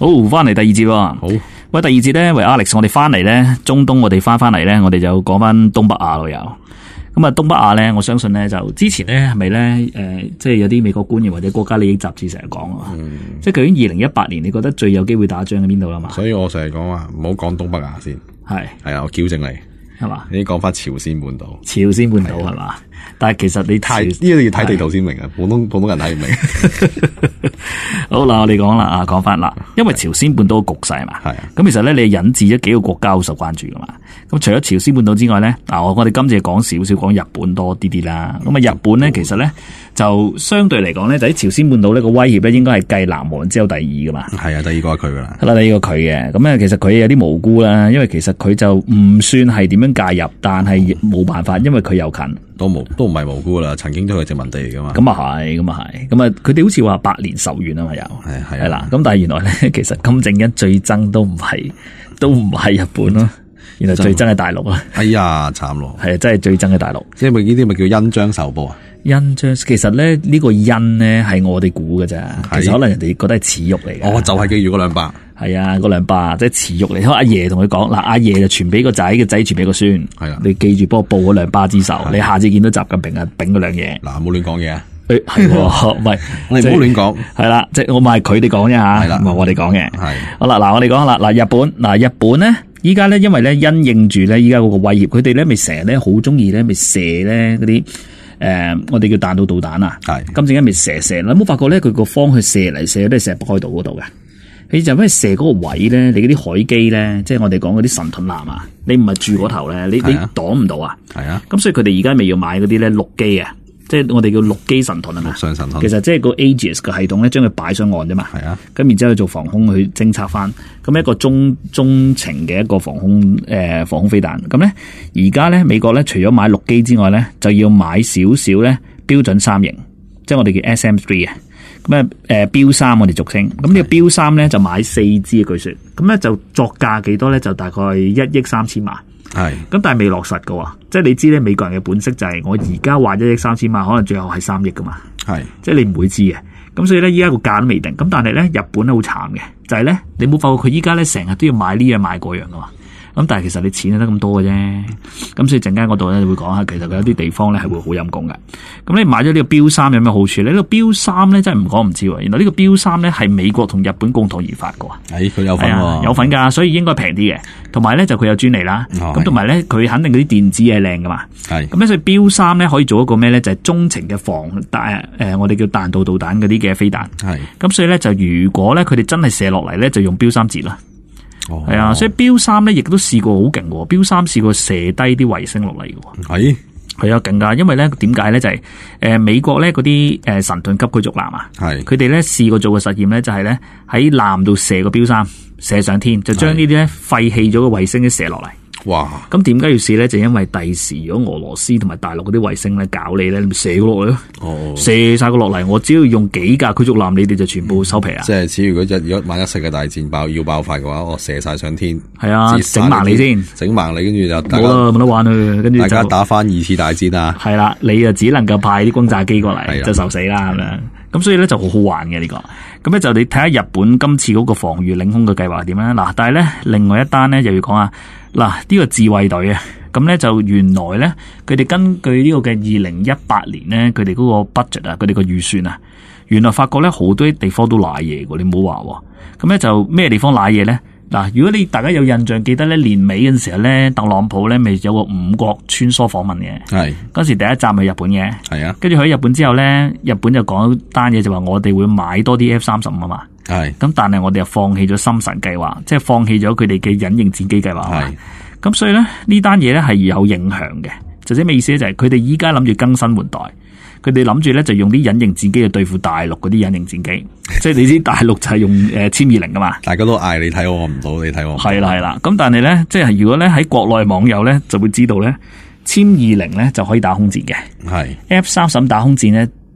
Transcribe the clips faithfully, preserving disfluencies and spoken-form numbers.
好，翻嚟第二節喎。 好， 喂，第二節咧，喂 Alex，我哋翻嚟咧，中東我哋翻翻嚟咧，我哋就講翻東北亞咯又。咁啊，東北亞咧，我相信咧就之前咧係咪咧誒，即係有啲美國官員或者國家利益雜誌成日講啊，嗯、即係究竟二零一八年你覺得最有機會打仗喺邊度啦嘛？ 所以我成日講話唔好講東北亞先，係係啊，我矯正你係嘛？你講翻朝鮮半島， 朝鮮半島係嘛？但係其實你睇呢個要睇地圖先明啊，普通普通人睇唔明。 好嗱，我哋講啦啊，講翻啦，因為朝鮮半島嘅局勢嘛，係咁其實咧你引致咗幾個國家好受關注噶嘛。咁除咗朝鮮半島之外咧，嗱我我哋今次講少少講日本多啲啲啦。咁啊日本咧其實咧就相對嚟講咧，就喺朝鮮半島呢個威脅咧應該係繼南韓之後第二噶嘛。係啊，第二個係佢噶啦。係啦，第二個佢嘅。咁啊其實佢有啲無辜啦，因為其實佢就唔算係點樣介入，但係亦冇辦法，因為佢又近。 都冇都唔係無辜啦，曾經都係殖民地嚟噶嘛。 咁啊係，咁啊係，咁啊佢哋好似話百年仇怨啊嘛，又係係係啦。咁但係原來咧，其實金正恩最憎都唔係都唔係日本咯，原來最憎係大陸啊。哎呀，慘咯，係啊，真係最憎係大陸。即係咪呢啲咪叫恩將仇報啊？恩將其實咧呢個恩咧係我哋估嘅咋，其實可能人哋覺得係恥辱嚟嘅。哦，就係記住嗰兩百。係啊，嗰兩百即係恥辱嚟。阿爺同佢講嗱，阿爺就傳俾個仔，個仔傳俾個孫。係啊，你記住幫我報嗰兩巴之仇。你下次見到習近平啊，丙嗰兩嘢。嗱，冇亂講嘢啊。誒，係，唔係，我哋唔好亂講。係啦，即係我咪係佢哋講啫吓，唔係我哋講嘅。係。好啦，嗱，我哋講啦，嗱，日本，嗱，日本咧，依家咧，因為咧，因應住咧，依家嗰個威脅，佢哋咧，咪成日咧，好中意咧，咪射咧嗰啲。誒、呃，我哋叫彈道導彈啊，係金正恩咪射射，你有冇發覺咧？佢個方向射嚟射去都係射北海道嗰度嘅。你就咩射嗰個位咧？你嗰啲海基咧，即係我哋講嗰啲神盾艦啊，你唔係住嗰頭咧，你你擋唔到啊。係啊，咁所以佢哋而家咪要買嗰啲咧陸基啊，即係我哋叫陸基神盾啊嘛。陸上神盾其實即係個 Aegis 嘅系統咧，將佢擺上岸啫嘛。係啊，咁然之後去做防空去偵測翻，咁一個中中程嘅一個防空誒、呃、防空飛彈。咁咧而家咧美國咧除咗買陸基之外咧，就要買少少咧標準三型，即係我哋叫 S M 三啊。咁啊誒標三我哋俗稱，咁呢個標三咧就買四支嘅據說，咁咧就作價幾多咧？就大概一億三千萬。係，咁但係未落實噶喎，即係你知咧，美國人嘅本色就係我而家話一億三千萬，可能最後係三億噶嘛。係，即係你唔會知嘅。咁所以咧，依家個價都未定。咁但係咧，日本咧好慘嘅，就係、是、咧，你冇發覺佢依家咧成日都要買呢樣買嗰樣噶嘛。咁但係其實你錢就得咁多嘅啫。咁所以陣間嗰度咧會講下，其實佢有啲地方咧係會好陰功嘅。咁你買咗呢個標三有咩好處咧？呢、這個標三咧真係唔講唔知喎。原來呢個標三咧係美國同日本共同研發嘅。係，佢有份喎、啊，有份㗎，所以應該平啲嘅。同埋咧就佢有專利啦。咁同埋咧佢肯定嗰啲電子係靚㗎嘛。係。咁咧所以標三咧可以做一個咩咧？就係、是、中程嘅防彈誒、呃，我哋叫彈道導彈嗰啲嘅飛彈。係。咁所以咧就如果咧佢哋真係射落嚟咧，就用標三截啦。係、哦、啊，所以標三咧亦都試過好勁喎，標三試過射低啲衛星落嚟嘅。係係啊，勁噶，因為咧點解咧就係、是、誒、呃、美國咧嗰啲誒神盾級驅逐艦啊，係佢哋咧試過做個實驗咧，就係咧喺艦度射個標三射上天，就將呢啲咧廢棄咗嘅衛星咧射落嚟。哇！咁點解要試咧？就因為第時如果俄羅斯同埋大陸嗰啲衛星咧搞你咧，你咪射咗落去咯。哦，射晒個落嚟，我只要用幾架驅逐艦，你哋就全部收皮啊！即係，似如果如果萬一世界大戰爆要爆發嘅話，我射晒上天。係啊，整盲你先，整盲你，跟住就冇啦，冇得玩佢。跟住大家打翻二次大戰啊！係啦，你就只能夠派啲轟炸機過嚟，就受死啦咁樣。咁所以咧就好好玩嘅呢、這個。咁咧就你睇下日本今次嗰個防禦領空嘅計劃係點咧？嗱，但係咧另外一單咧又要講下。嗱，呢個自衛隊啊，咁咧就原來咧，佢哋根據呢個嘅二零一八年咧，佢哋嗰個 budget 啊，佢哋個預算啊，原來發覺咧好多地方都賴嘢嘅，你唔好話喎。咁咧就咩地方賴嘢咧？嗱，如果你大家有印象，記得咧年尾嗰陣時候咧，特朗普咧咪有個五國穿梭訪問嘅，係嗰時第一站係日本嘅，係啊，跟住去日本之後咧，日本就講單嘢就話我哋會買多啲 F 三十五啊嘛。係，咁但係我哋又放棄咗心神計劃，即係放棄咗佢哋嘅隱形戰機計劃。係，咁所以咧呢單嘢咧係有影響嘅，就即咩意思咧？就係佢哋依家諗住更新換代，佢哋諗住咧就用啲隱形戰機去對付大陸嗰啲隱形戰機，即係你知大陸就係用誒殲二零噶嘛，大家都嗌你睇我唔到，你睇我唔到。係啦係啦，咁但係咧，即係如果咧喺國內網友咧就會知道咧，殲二零咧就可以打空戰嘅，係 F 三十五打空戰咧。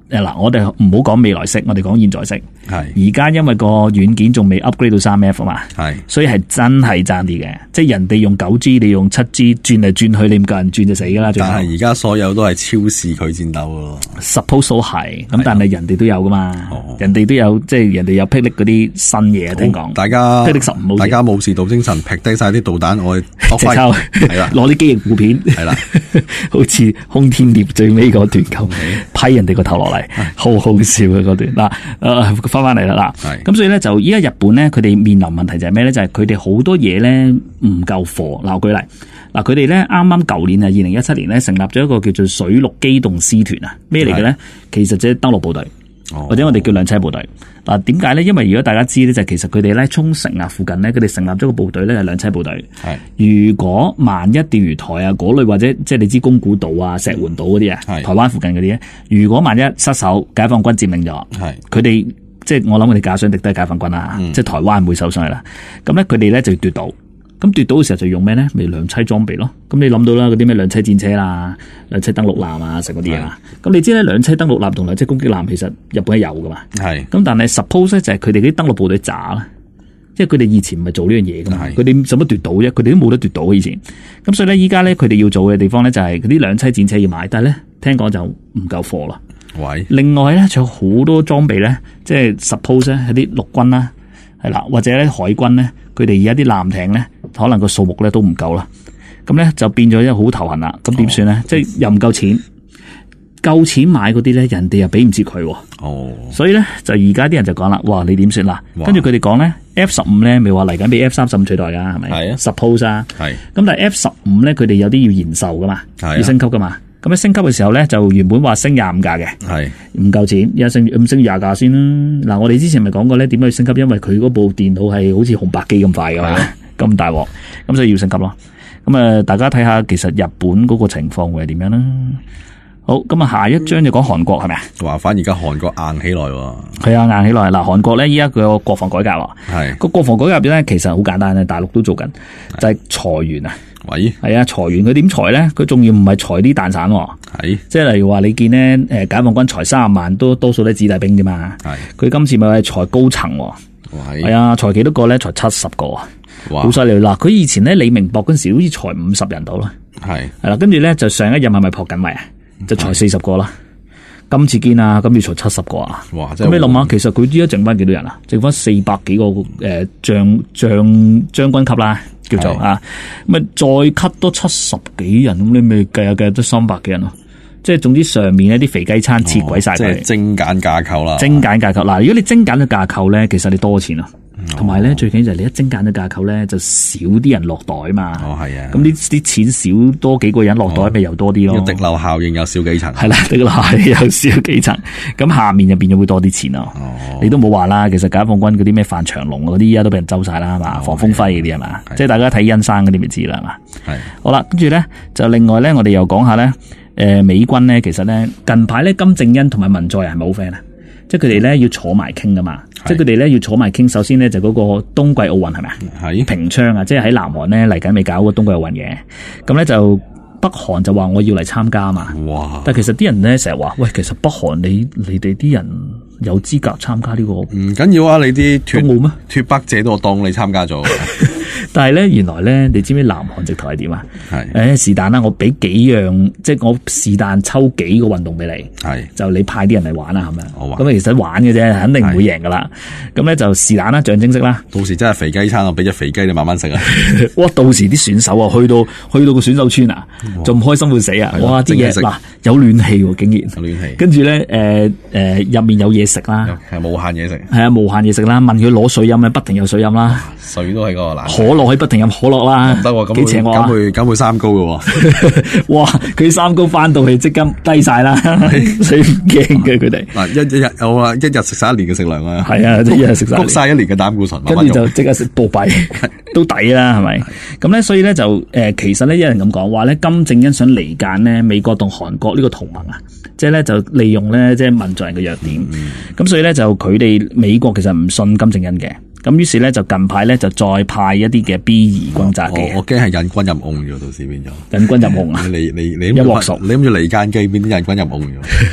誒嗱，我哋唔好講未來式，我哋講現在式。 係。 而家因為個軟件仲未 upgrade 到三 F 啊嘛。 係。所以係真係爭啲嘅，即係人哋用九 G， 你用七 G 轉嚟轉去，你唔夠人轉就死噶啦。 但係而家所有都係超視距戰鬥咯。 Suppose 都係，咁但係人哋都有噶嘛。 哦、 人哋都有，即係人哋有霹靂嗰啲新嘢，聽講。 大家霹靂十五， 大家冇事到精神，劈低晒啲導彈，我直抽係啦，攞啲機翼護片係啦，好似空天獵最尾嗰段咁批人哋個頭落嚟，好好笑嘅嗰段嗱。誒，翻翻嚟啦嗱，咁所以咧就依家日本咧，佢哋面臨問題就係咩咧？就係佢哋好多嘢咧唔夠貨。嗱，舉例嗱，佢哋咧啱啱舊年啊，二零一七年咧成立咗一個叫做水陸機動師團啊，咩嚟嘅咧？其實即係登陸部隊。或者我哋叫兩棲部隊嗱，點解咧？因為如果大家知咧，就其實佢哋咧沖繩啊附近咧，佢哋成立咗個部隊咧係兩棲部隊。係如果萬一釣魚台啊嗰類或者即係你知宮古島啊、石垣島嗰啲啊，台灣附近嗰啲咧，如果萬一失守，解放軍佔領咗，係佢哋即係我諗佢哋假想敵都係解放軍啦，嗯、即係台灣唔會受傷啦。咁咧佢哋咧就要奪島。咁奪島嘅時候就用咩咧？咪兩棲裝備咯。咁你諗到啦，嗰啲咩兩棲戰車啦、兩棲登陸艦啊，成嗰啲嘢啦。咁你知咧，兩棲登陸艦同兩棲攻擊艦其實日本係有噶嘛。係。咁但係 suppose 咧就係佢哋啲登陸部隊渣啦，即係佢哋以前唔係做呢樣嘢噶嘛。佢哋使乜奪島啫？佢哋都冇得奪島以前。咁所以咧，依家咧佢哋要做嘅地方咧就係嗰啲兩棲戰車要買，但係咧聽講就唔夠貨啦。喂。另外咧仲有好多裝備咧，即係 suppose 咧係啲陸軍啦，係啦，或者咧海軍咧。佢哋而家啲艦艇咧，可能個數目咧都唔夠啦，咁咧就變咗一好頭痕啦。咁點算咧？哦、即係又唔夠錢，夠錢買嗰啲咧，人哋又俾唔切佢。哦，所以咧就而家啲人就講啦，哇，你點算啦？跟住佢哋講咧 ，F 十五咧，咪話嚟緊俾 F 三十五取代噶，係咪？係啊 ，suppose 啊，係。咁但係 F 十五咧，佢哋有啲要延壽噶嘛，要升級噶嘛。咁升級嘅時候咧，就原本話升廿五架嘅，係唔夠錢，而家升唔升廿架先啦。嗱，我哋之前咪講過咧，點解要升級？因為佢嗰部電腦係好似紅白機咁快噶嘛，咁大鑊，咁所以要升級咯。咁啊，大家睇下，其實日本嗰個情況會係點樣啦？好，咁啊，下一章就講韓國係咪啊？話反而而家韓國硬起來喎， 係啊，硬起來。嗱，韓國咧依家佢有個國防改革喎，係個國防改革入邊咧，其實好簡單嘅，大陸都做緊，就係、是、裁員啊。喂，係啊，裁員佢點裁咧？佢仲要唔係裁啲蛋散，係即係例如話你見咧，誒，解放軍裁三十萬都多數都係子弟兵啫嘛。係佢今次咪係裁高層，係啊，裁幾多個咧？裁七十個，好犀利嗱！佢以前咧李明博嗰陣時好似裁五十人到啦，係係啦，跟住咧就上一任係咪朴槿惠啊？就裁四十個啦。今次見啊，今次裁七十個啊！哇！咁你諗下，其實佢依家剩翻幾多人啊？剩翻四百幾個誒將將將軍級啦。叫做啊，咁啊再 cut 多七十幾人，咁你咪計下計下都三百幾人咯。即係總之上面一啲肥雞餐切鬼晒佢， 即係精簡架構啦。 精簡架構嗱，如果你精簡嘅架構咧，其實你多錢啊。同埋咧，最緊要就係你一精簡嘅架構咧，就少啲人落袋嘛。哦，係啊。咁啲啲錢少多幾個人落袋，咪又多啲咯。滴漏效應有少幾層。係啦，滴漏效應有少幾層。咁下面就變咗會多啲錢咯。哦。你都冇話啦，其實解放軍嗰啲咩范長龍嗰啲，依家都俾人周晒啦，係嘛？防風輝嗰啲係嘛？即係大家睇恩生嗰啲咪知啦，係嘛？係。好啦，跟住咧就另外咧，我哋又講下咧，誒美軍咧，其實咧近排咧金正恩同埋文在寅係咪好 friend 啊？即係佢哋咧要坐埋傾噶嘛，即係佢哋咧要坐埋傾。首先咧就嗰個冬季奧運係咪啊？係平昌啊，即係喺南韓咧嚟緊未搞個冬季奧運嘅。咁咧就北韓就話我要嚟參加啊嘛。哇！但係其實啲人咧成日話，喂，其實北韓你你哋啲人有資格參加呢個？ 唔緊要啊，你啲脫冇咩脫北者都我當你參加咗。 但係咧，原來咧，你知唔知南韓直頭係點啊？係誒，是但啦，我俾幾樣，即係我是但抽幾個運動俾你，係就你派啲人嚟玩啦，係咪？咁啊，其實玩嘅啫，肯定唔會贏噶啦。咁咧就是但啦，象徵式啦。 到時真係肥雞餐，我俾隻肥雞你慢慢食啊！ 哇，到時啲選手啊，去到去到個選手村啊，仲唔開心會死啊！哇，啲嘢嗱有暖氣喎，竟然有暖氣。跟住咧，誒誒入面有嘢食啦， 係無限嘢食， 係啊，無限嘢食啦。問佢攞水飲咧，不停有水飲啦。 水都係嗰個難。 可樂可以不停飲可樂啦，唔得喎，幾邪惡啊！ 咁會咁會三高嘅喎。 哇！佢三高翻到去即刻低晒啦，所以唔驚嘅佢哋。嗱，一一日有啊，一日食晒一年嘅食糧啊。係啊，一日食晒，谷晒一年嘅膽固醇，跟住就即刻食暴斃，都抵啦，係咪？咁咧，所以咧就誒，其實咧有人咁講話咧，金正恩想離間呢美國同韓國呢個同盟啊，即係咧就利用咧即係文在寅嘅弱點。咁、嗯、所以咧就佢哋美國其實唔信金正恩嘅。咁於是咧就近排咧就再派一啲嘅 B 二轟炸機， 我驚係引軍入甕咗，到時變咗引軍入甕啊！ 你你你一鑊熟，你諗住離間機變啲引軍入甕咗？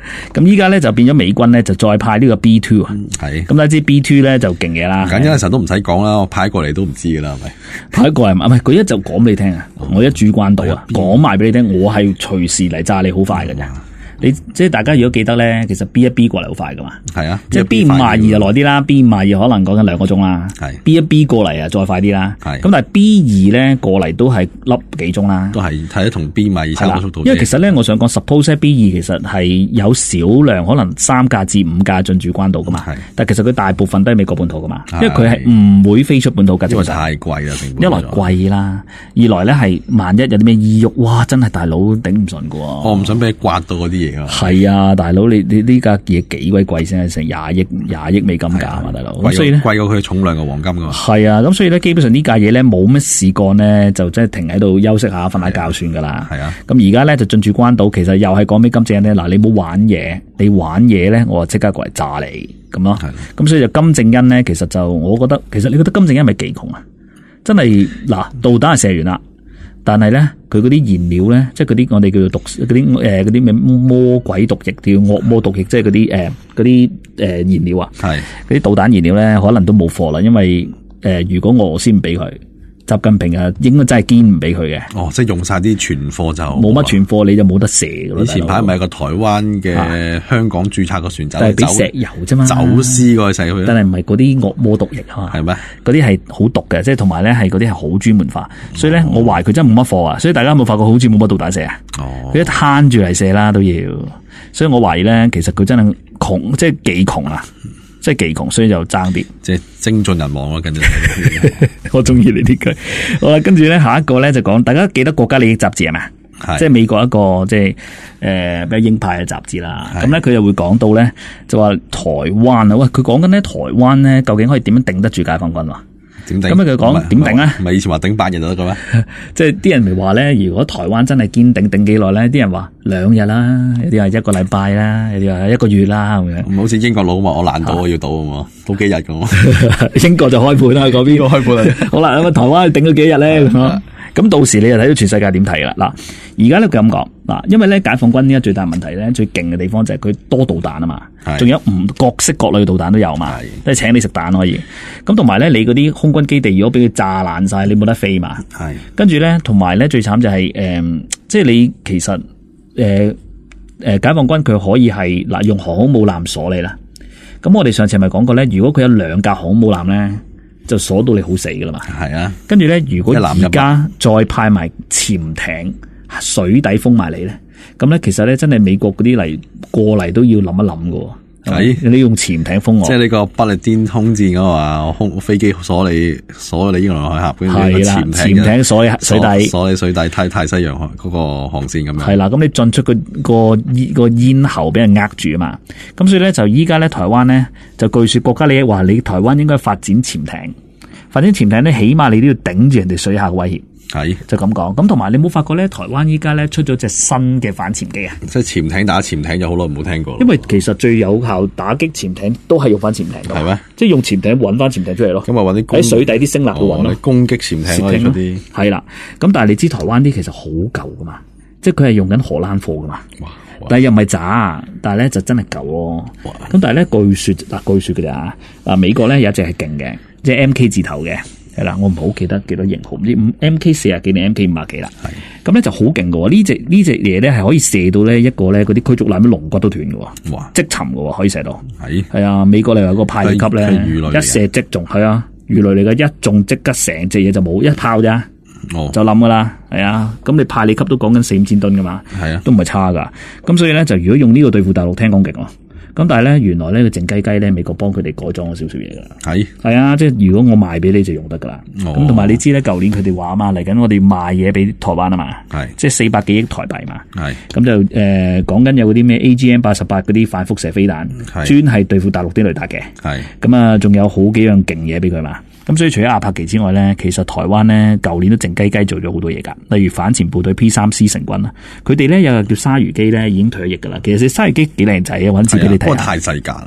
咁依家咧就變咗美軍咧就再派呢個 B 二 啊， 係咁你知 B 二 咧就勁嘢啦。 緊要嘅時候都唔使講啦，我派過嚟都唔知噶啦，係咪？ 派過嚟唔係佢一就講俾你聽啊，我一主關到啊，講埋俾你聽，我係隨時嚟炸你好快㗎啫。你即係大家如果記得咧，其實 B 一 B 過嚟好快噶嘛， 係啊， 即係 B 五廿二就耐啲啦 ，B 五廿二可能講緊兩個鐘啦，係 B 一 B 過嚟啊再快啲啦，係咁但係 B 二咧過嚟都係粒幾鐘啦， 都係睇得同 B 五廿二差唔多速度。 因為其實咧，我想講 suppose B 二其實係有少量可能三架至五架進駐關島噶嘛，但係其實佢大部分都係美國本土噶嘛，因為佢係唔會飛出本土噶，因為太貴啦，成本一來貴啦，二來咧係萬一有啲咩意喐，哇真係大佬頂唔順噶喎， 我唔想俾你刮到嗰啲嘢啊， 係啊。大佬，你你呢架嘢幾鬼貴先？成廿億廿億美金價嘛，大佬。 咁所以咧，貴過佢重量嘅黃金噶嘛。 係啊，咁所以咧，基本上呢架嘢咧冇乜事幹咧，就即係停喺度休息下、瞓下覺算噶啦。係啊。咁而家咧就進駐關島，其實又係講俾金正恩咧，嗱你冇玩嘢，你玩嘢咧，我就即刻過嚟炸你咁咯。咁所以就金正恩咧，其實就我覺得，其實你覺得金正恩係咪幾窮啊？真係嗱，導彈係射完啦。但係咧，佢嗰啲燃料咧，即係嗰啲我哋叫做毒嗰啲誒嗰啲咩魔鬼毒液，叫惡魔毒液，即係嗰啲誒嗰啲誒燃料啊，係嗰啲導彈燃料咧，可能都冇貨啦，因為誒、呃、如果俄羅斯唔俾佢，習近平啊應該真係堅唔俾佢嘅。哦， 即係用晒啲存貨就冇乜存貨，你就冇得射噶咯。 以前排咪有個台灣嘅香港註冊個船仔， 係俾石油啫嘛， 走私過去去， 但係唔係嗰啲惡魔毒液啊？ 係咩？嗰啲係好毒嘅，即係同埋咧係嗰啲係好專門化，所以咧我懷疑佢真係冇乜貨啊。所以大家有冇發覺好似冇乜導彈射啊？哦，佢一攤住嚟射啦都要，所以我懷疑咧其實佢真係窮，即係幾窮啊！即係幾窮，所以就爭啲， 即係精盡人亡咯。跟住， 我中意你呢句。好啦，跟住咧下一個咧就講，大家記得國家利益雜誌係咪？即係美國一個即係誒比較鷹派嘅雜誌啦。咁咧佢又會講到咧，就話台灣啊，喂，佢講緊咧台灣咧究竟可以點樣頂得住解放軍啊？ 點頂？ 咁佢講點頂咧？ 唔係以前話頂八日就得嘅咩？ 即係啲人咪話咧，如果台灣真係堅頂頂幾耐咧？啲人話兩日啦，有啲話一個禮拜啦，有啲話一個月啦咁樣。唔好似英國佬話我難倒我要倒啊嘛，倒幾日咁。英國就開盤啦，嗰邊開盤啦。好啦，咁啊台灣頂咗幾日咧咁。咁到時你就睇到全世界點睇啦。嗱，而家咧佢咁講嗱，因為咧解放軍呢家最大問題咧，最勁嘅地方就係佢多導彈啊嘛，仲有唔各式各類嘅導彈都有嘛，即係請你食蛋可以。咁同埋咧，你嗰啲空軍基地如果俾佢炸爛晒，你冇得飛嘛。係。跟住咧，同埋咧最慘就係、是、誒、呃，即係你其實誒誒、呃、解放軍佢可以係嗱用航空母艦鎖你啦。咁我哋上次咪講過咧，如果佢有兩架航空母艦咧，就鎖到你好死噶啦嘛，係啊。跟住咧，如果而家再派埋潛艇水底封埋你咧，咁咧其實咧真係美國嗰啲嚟過嚟都要諗一諗噶。係你用潛艇封我， 即係呢個不列顛空戰嗰話，空飛機鎖你鎖你英倫海峽，跟住個潛艇潛艇鎖水底鎖你水底，太太西洋嗰個航線咁樣。 係啦，咁你進出個個個咽喉俾人扼住啊嘛。咁所以咧就依家咧台灣咧就據說國家利益話你台灣應該發展潛艇，發展潛艇咧起碼你都要頂住人哋水下嘅威脅。係就咁講，咁同埋你冇發覺咧，台灣依家咧出咗隻新嘅反潛機啊！即係潛艇打潛艇就好耐冇聽過。 因為其實最有效打擊潛艇都係用翻潛艇㗎。係咩？即係用潛艇搵翻潛艇出嚟咯。咁啊搵啲喺水底啲聲納度搵咯。 攻擊潛艇嗰啲啲係啦。咁但係你知台灣啲其實好舊噶嘛，即係佢係用緊荷蘭貨噶嘛。但係又唔係渣，但係咧就真係舊咯。咁但係咧據說嗱據說嘅咋啊？美國咧有一隻係勁嘅，即係 M K 字頭嘅。係啦，我唔好記得幾多型號，唔知 M K 四十幾定 M K 五十幾啦。咁咧就好勁嘅喎，呢隻呢隻嘢咧係可以射到咧一個咧嗰啲驅逐艦啲龍骨都斷嘅喎，哇！即沉嘅喎，可以射到。係係啊，美國你有個派級咧，一射即中，係啊，魚雷嚟嘅，一中即刻成隻嘢就冇一炮咋，哦，就冧噶啦，係啊。咁你派你級都講緊四五千噸噶嘛，係啊，都唔係差噶。咁所以咧就如果用呢個對付大陸，聽講勁咯。咁但係咧，原來咧個靜雞雞咧，美國幫佢哋改裝咗少少嘢噶啦。係係啊，即係如果我賣俾你就用得噶啦。咁同埋你知咧，舊年佢哋話啊嘛，嚟緊我哋賣嘢俾台灣啊嘛。係即係四百幾億台幣嘛。係咁就誒講緊有嗰啲咩 A G M 八十八嗰啲反輻射飛彈，專係對付大陸啲雷達嘅。係咁啊，仲有好幾樣勁嘢俾佢嘛。咁所以除咗阿帕奇之外咧，其實台灣咧舊年都靜雞雞做咗好多嘢噶，例如反潛部隊 P 三 C 成軍啦，佢哋咧有個叫鯊魚機咧已經退役噶啦。其實隻鯊魚機幾靚仔啊，搵次俾你睇下。 太細架啦，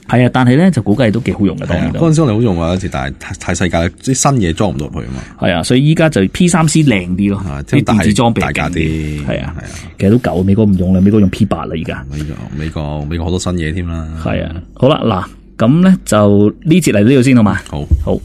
係啊，但係咧就估計都幾好用嘅。當然嗰陣時我哋好用啊，但係太太細架，啲新嘢裝唔到入去啊嘛。 係啊，所以依家就 P 三 C 靚啲咯，啲電子裝備大架啲。係啊係啊，其實都舊，美國唔用啦，美國用 P 八啦而家。 美國美國美國好多新嘢添啦。 係啊，好啦嗱，咁咧就呢節嚟到呢度先好嘛。 好， 好。